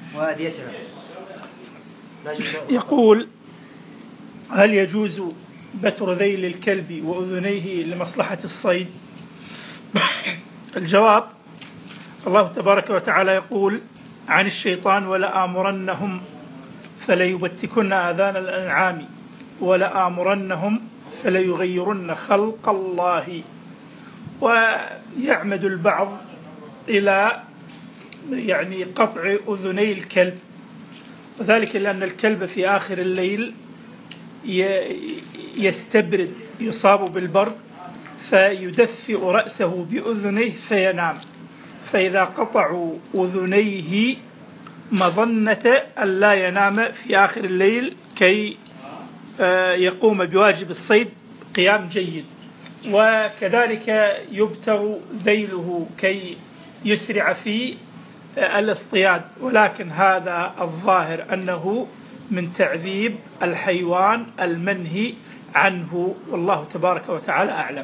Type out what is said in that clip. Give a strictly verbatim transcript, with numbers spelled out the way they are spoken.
وأديتها. يقول: هل يجوز بتر ذيل الكلب وأذنيه لمصلحة الصيد؟ الجواب: الله تبارك وتعالى يقول عن الشيطان: ولآمرنهم فليبتكن آذان الأنعام ولآمرنهم فليغيرن خلق الله. ويعمد البعض إلى يعني قطع أذني الكلب، وذلك لأن الكلب في آخر الليل يستبرد، يصاب بالبرد فيدفئ رأسه بأذنيه فينام، فإذا قطعوا أذنيه مظنة أن لا ينام في آخر الليل كي يقوم بواجب الصيد قيام جيد. وكذلك يبتر ذيله كي يسرع في الاصطياد، ولكن هذا الظاهر أنه من تعذيب الحيوان المنهي عنه، والله تبارك وتعالى أعلم.